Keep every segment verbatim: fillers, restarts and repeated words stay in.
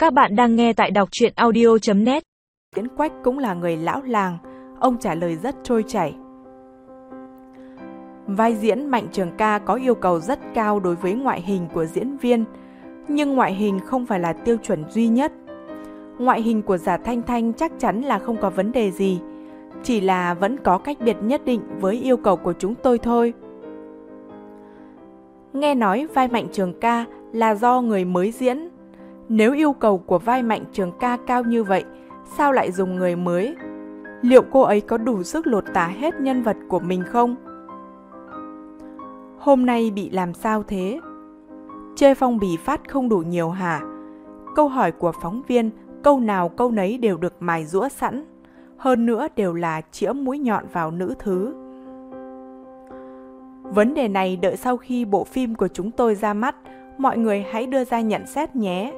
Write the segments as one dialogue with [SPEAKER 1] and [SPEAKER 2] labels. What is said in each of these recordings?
[SPEAKER 1] Các bạn đang nghe tại đọc truyện audio chấm net.
[SPEAKER 2] Diễn Quách cũng là người lão làng, ông trả lời rất trôi chảy. Vai diễn Mạnh Trường Ca có yêu cầu rất cao đối với ngoại hình của diễn viên, nhưng ngoại hình không phải là tiêu chuẩn duy nhất. Ngoại hình của Giả Thanh Thanh chắc chắn là không có vấn đề gì, chỉ là vẫn có cách biệt nhất định với yêu cầu của chúng tôi thôi. Nghe nói vai Mạnh Trường Ca là do người mới diễn. Nếu yêu cầu của vai Mạnh Trường Ca cao như vậy, sao lại dùng người mới? Liệu cô ấy có đủ sức lột tả hết nhân vật của mình không? Hôm nay bị làm sao thế? Chê phong bì phát không đủ nhiều hả? Câu hỏi của phóng viên, câu nào câu nấy đều được mài giũa sẵn. Hơn nữa đều là chĩa mũi nhọn vào nữ thứ. Vấn đề này đợi sau khi bộ phim của chúng tôi ra mắt, mọi người hãy đưa ra nhận xét nhé.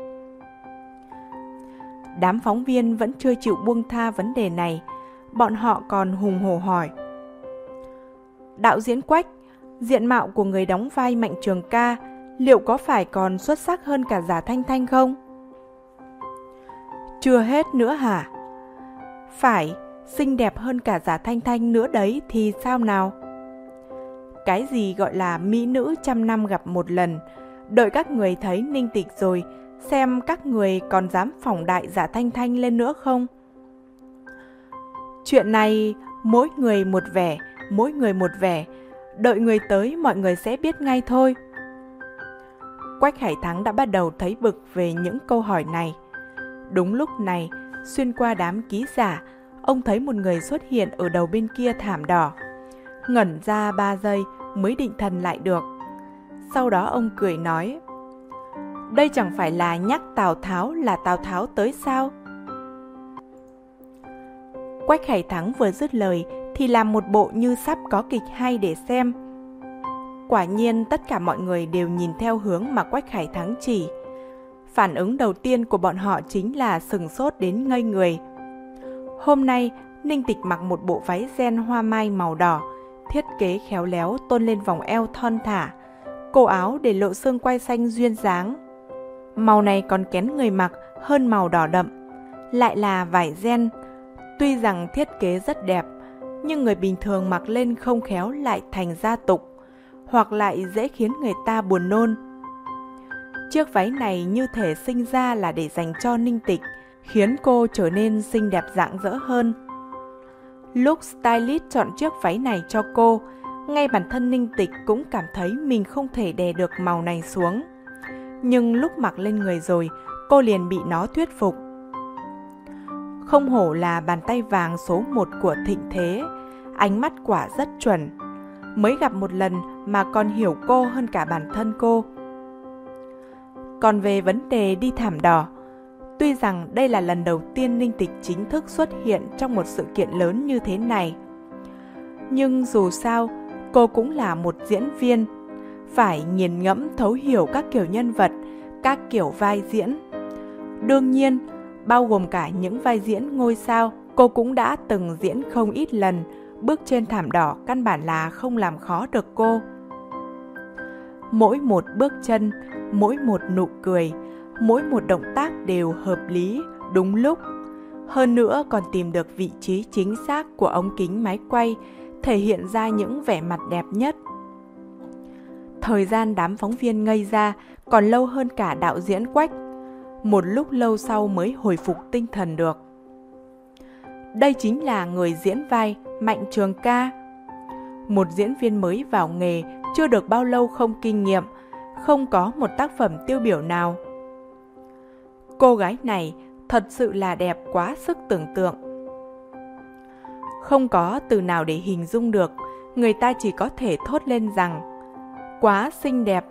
[SPEAKER 2] Đám phóng viên vẫn chưa chịu buông tha vấn đề này. Bọn họ còn hùng hổ hỏi: đạo diễn Quách, diện mạo của người đóng vai Mạnh Trường Ca liệu có phải còn xuất sắc hơn cả Giả Thanh Thanh không? Chưa hết nữa hả? Phải, xinh đẹp hơn cả Giả Thanh Thanh nữa đấy thì sao nào? Cái gì gọi là mỹ nữ trăm năm gặp một lần, đợi các người thấy Ninh Tịch rồi, xem các người còn dám phỏng đại Giả Thanh Thanh lên nữa không? Chuyện này mỗi người một vẻ, mỗi người một vẻ, đợi người tới mọi người sẽ biết ngay thôi. Quách Hải Thắng đã bắt đầu thấy bực về những câu hỏi này. Đúng lúc này, xuyên qua đám ký giả, ông thấy một người xuất hiện ở đầu bên kia thảm đỏ. Ngẩn ra ba giây mới định thần lại được. Sau đó ông cười nói: đây chẳng phải là nhắc Tào Tháo là Tào Tháo tới sao? Quách Hải Thắng vừa dứt lời thì làm một bộ như sắp có kịch hay để xem. Quả nhiên tất cả mọi người đều nhìn theo hướng mà Quách Hải Thắng chỉ. Phản ứng đầu tiên của bọn họ chính là sừng sốt đến ngây người. Hôm nay, Ninh Tịch mặc một bộ váy ren hoa mai màu đỏ, thiết kế khéo léo tôn lên vòng eo thon thả, cổ áo để lộ xương quai xanh duyên dáng. Màu này còn kén người mặc hơn màu đỏ đậm, lại là vải ren. Tuy rằng thiết kế rất đẹp, nhưng người bình thường mặc lên không khéo lại thành gia tục, hoặc lại dễ khiến người ta buồn nôn. Chiếc váy này như thể sinh ra là để dành cho Ninh Tịch, khiến cô trở nên xinh đẹp rạng rỡ hơn. Lúc stylist chọn chiếc váy này cho cô, ngay bản thân Ninh Tịch cũng cảm thấy mình không thể đè được màu này xuống. Nhưng lúc mặc lên người rồi, cô liền bị nó thuyết phục. Không hổ là bàn tay vàng số một của thịnh thế, ánh mắt quả rất chuẩn. Mới gặp một lần mà còn hiểu cô hơn cả bản thân cô. Còn về vấn đề đi thảm đỏ, tuy rằng đây là lần đầu tiên Ninh Tịch chính thức xuất hiện trong một sự kiện lớn như thế này, nhưng dù sao, cô cũng là một diễn viên, phải nghiền ngẫm thấu hiểu các kiểu nhân vật, các kiểu vai diễn. Đương nhiên, bao gồm cả những vai diễn ngôi sao, cô cũng đã từng diễn không ít lần, bước trên thảm đỏ căn bản là không làm khó được cô. Mỗi một bước chân, mỗi một nụ cười, mỗi một động tác đều hợp lý, đúng lúc. Hơn nữa còn tìm được vị trí chính xác của ống kính máy quay, thể hiện ra những vẻ mặt đẹp nhất. Thời gian đám phóng viên ngây ra còn lâu hơn cả đạo diễn Quách. Một lúc lâu sau mới hồi phục tinh thần được. Đây chính là người diễn vai Mạnh Trường Ca. Một diễn viên mới vào nghề, chưa được bao lâu không kinh nghiệm, không có một tác phẩm tiêu biểu nào. Cô gái này thật sự là đẹp quá sức tưởng tượng. Không có từ nào để hình dung được, người ta chỉ có thể thốt lên rằng quá xinh đẹp.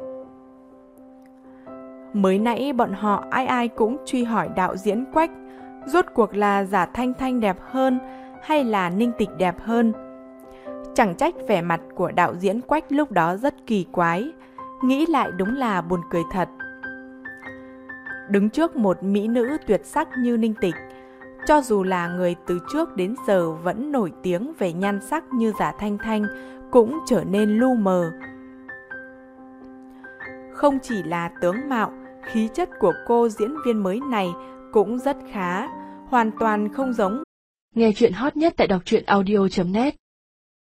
[SPEAKER 2] Mới nãy bọn họ ai ai cũng truy hỏi đạo diễn Quách, rốt cuộc là Giả Thanh Thanh đẹp hơn hay là Ninh Tịch đẹp hơn. Chẳng trách vẻ mặt của đạo diễn Quách lúc đó rất kỳ quái, nghĩ lại đúng là buồn cười thật. Đứng trước một mỹ nữ tuyệt sắc như Ninh Tịch, cho dù là người từ trước đến giờ vẫn nổi tiếng về nhan sắc như Giả Thanh Thanh, cũng trở nên lu mờ. Không chỉ là tướng mạo khí chất của cô diễn viên mới này cũng rất khá, hoàn toàn không giống.
[SPEAKER 1] Nghe chuyện hot nhất tại đọc truyện audio chấm net